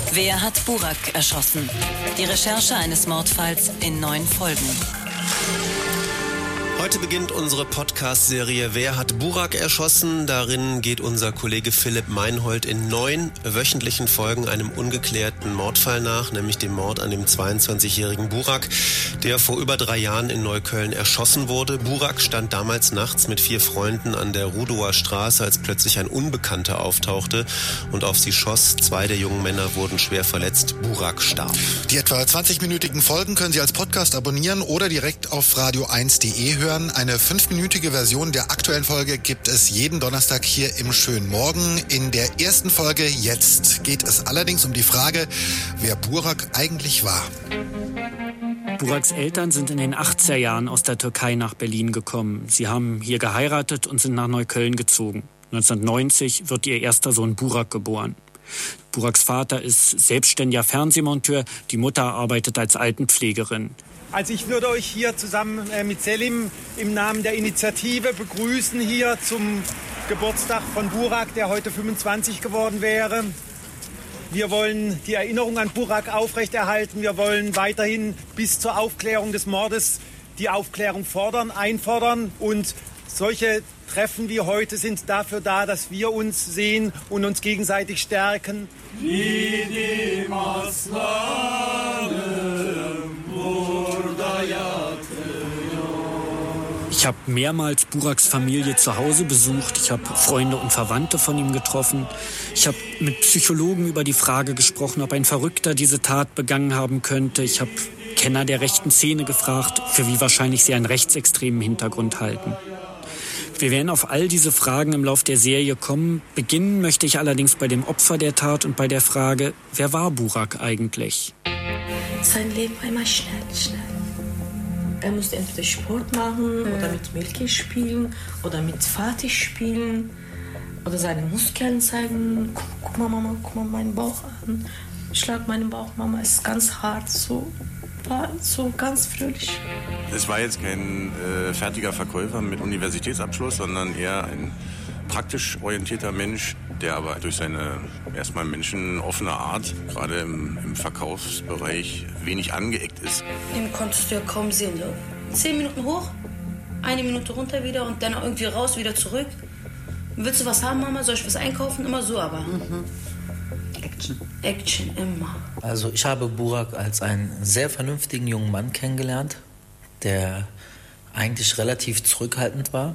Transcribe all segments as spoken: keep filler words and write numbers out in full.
Wer hat Burak erschossen? Die Recherche eines Mordfalls in neun Folgen. Heute beginnt unsere Podcast-Serie Wer hat Burak erschossen? Darin geht unser Kollege Philipp Meinhold in neun wöchentlichen Folgen einem ungeklärten Mordfall nach, nämlich dem Mord an dem zweiundzwanzigjährigen Burak, der vor über drei Jahren in Neukölln erschossen wurde. Burak stand damals nachts mit vier Freunden an der Rudower Straße, als plötzlich ein Unbekannter auftauchte und auf sie schoss. Zwei der jungen Männer wurden schwer verletzt. Burak starb. Die etwa zwanzigminütigen Folgen können Sie als Podcast abonnieren oder direkt auf radio eins punkt de hören. Eine fünfminütige Version der aktuellen Folge gibt es jeden Donnerstag hier im Schönen Morgen. In der ersten Folge jetzt geht es allerdings um die Frage, wer Burak eigentlich war. Buraks Eltern sind in den achtziger Jahren aus der Türkei nach Berlin gekommen. Sie haben hier geheiratet und sind nach Neukölln gezogen. neunzehnhundertneunzig wird ihr erster Sohn Burak geboren. Buraks Vater ist selbstständiger Fernsehmonteur, die Mutter arbeitet als Altenpflegerin. Also ich würde euch hier zusammen mit Selim im Namen der Initiative begrüßen hier zum Geburtstag von Burak, der heute fünfundzwanzig geworden wäre. Wir wollen die Erinnerung an Burak aufrechterhalten. Wir wollen weiterhin bis zur Aufklärung des Mordes die Aufklärung fordern, einfordern. Und solche Treffen wie heute sind dafür da, dass wir uns sehen und uns gegenseitig stärken. Ich habe mehrmals Buraks Familie zu Hause besucht. Ich habe Freunde und Verwandte von ihm getroffen. Ich habe mit Psychologen über die Frage gesprochen, ob ein Verrückter diese Tat begangen haben könnte. Ich habe Kenner der rechten Szene gefragt, für wie wahrscheinlich sie einen rechtsextremen Hintergrund halten. Wir werden auf all diese Fragen im Lauf der Serie kommen. Beginnen möchte ich allerdings bei dem Opfer der Tat und bei der Frage, wer war Burak eigentlich? Sein Leben war immer schnell, schnell. Er musste entweder Sport machen mhm. oder mit Milky spielen oder mit Fatih spielen oder seine Muskeln zeigen. Guck, guck mal, Mama, guck mal meinen Bauch an. Schlag meinen Bauch, Mama, ist ganz hart, so. War so ganz fröhlich. Es war jetzt kein äh, fertiger Verkäufer mit Universitätsabschluss, sondern eher ein praktisch orientierter Mensch, der aber durch seine erstmal menschenoffene Art, gerade im, im Verkaufsbereich, wenig angeeckt ist. Den konntest du ja kaum sehen. So. Zehn Minuten hoch, eine Minute runter wieder und dann irgendwie raus, wieder zurück. Willst du was haben, Mama? Soll ich was einkaufen? Immer so, aber... Mhm. Action. Action, immer. Also ich habe Burak als einen sehr vernünftigen jungen Mann kennengelernt, der eigentlich relativ zurückhaltend war.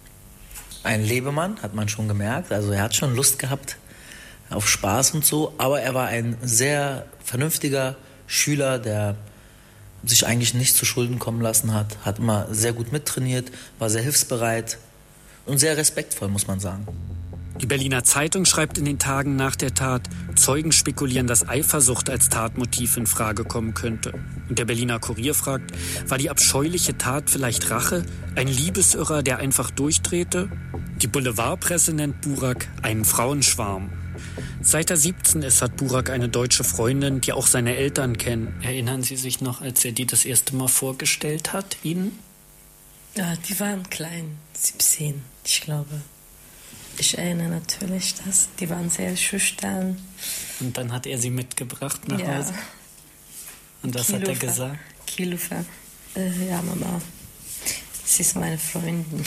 Ein Lebemann, hat man schon gemerkt. Also er hat schon Lust gehabt auf Spaß und so. Aber er war ein sehr vernünftiger Schüler, der sich eigentlich nicht zu Schulden kommen lassen hat. Hat immer sehr gut mittrainiert, war sehr hilfsbereit und sehr respektvoll, muss man sagen. Die Berliner Zeitung schreibt in den Tagen nach der Tat, Zeugen spekulieren, dass Eifersucht als Tatmotiv in Frage kommen könnte. Und der Berliner Kurier fragt, war die abscheuliche Tat vielleicht Rache? Ein Liebesirrer, der einfach durchdrehte? Die Boulevardpresse nennt Burak einen Frauenschwarm. Seit er siebzehn ist, hat Burak eine deutsche Freundin, die auch seine Eltern kennen. Erinnern Sie sich noch, als er die das erste Mal vorgestellt hat, Ihnen? Ja, die waren klein, siebzehn, ich glaube. Ich erinnere natürlich, dass die waren sehr schüchtern. Und dann hat er sie mitgebracht nach ja. Hause? Und was Kilofer. hat er gesagt? Kilofer. Äh, ja, Mama, sie ist meine Freundin.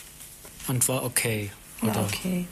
Und war okay, oder? War okay.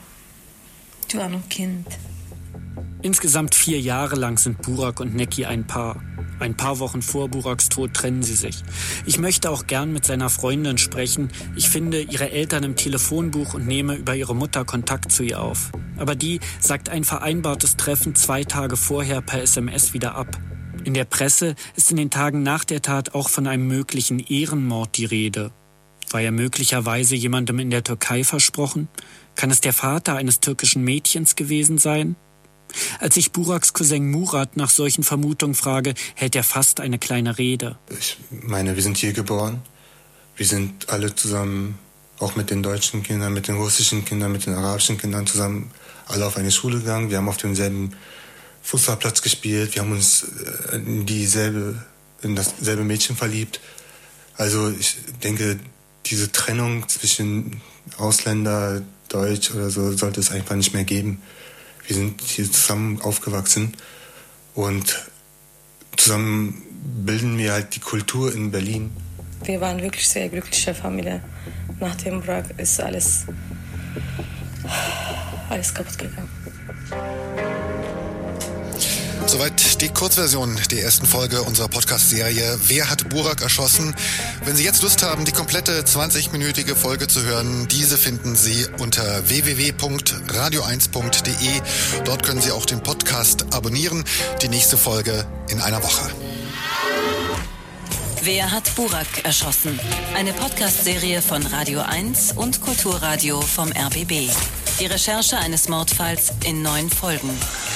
Du war noch Kind. Insgesamt vier Jahre lang sind Burak und Necki ein Paar. Ein paar Wochen vor Buraks Tod trennen sie sich. Ich möchte auch gern mit seiner Freundin sprechen. Ich finde ihre Eltern im Telefonbuch und nehme über ihre Mutter Kontakt zu ihr auf. Aber die sagt ein vereinbartes Treffen zwei Tage vorher per S M S wieder ab. In der Presse ist in den Tagen nach der Tat auch von einem möglichen Ehrenmord die Rede. War er möglicherweise jemandem in der Türkei versprochen? Kann es der Vater eines türkischen Mädchens gewesen sein? Als ich Buraks Cousin Murat nach solchen Vermutungen frage, hält er fast eine kleine Rede. Ich meine, wir sind hier geboren. Wir sind alle zusammen, auch mit den deutschen Kindern, mit den russischen Kindern, mit den arabischen Kindern zusammen, alle auf eine Schule gegangen. Wir haben auf demselben Fußballplatz gespielt. Wir haben uns in dieselbe, in dasselbe Mädchen verliebt. Also ich denke, diese Trennung zwischen Ausländer, Deutsch oder so sollte es einfach nicht mehr geben. Wir sind hier zusammen aufgewachsen Und zusammen bilden wir halt die Kultur in Berlin. Wir waren wirklich sehr glückliche Familie. Nach dem Burak ist alles, alles kaputt gegangen. Soweit die Kurzversion der ersten Folge unserer Podcast-Serie Wer hat Burak erschossen? Wenn Sie jetzt Lust haben, die komplette zwanzig-minütige Folge zu hören, diese finden Sie unter w w w punkt radio eins punkt d e. Dort können Sie auch den Podcast abonnieren. Die nächste Folge in einer Woche. Wer hat Burak erschossen? Eine Podcast-Serie von Radio eins und Kulturradio vom R B B. Die Recherche eines Mordfalls in neun Folgen.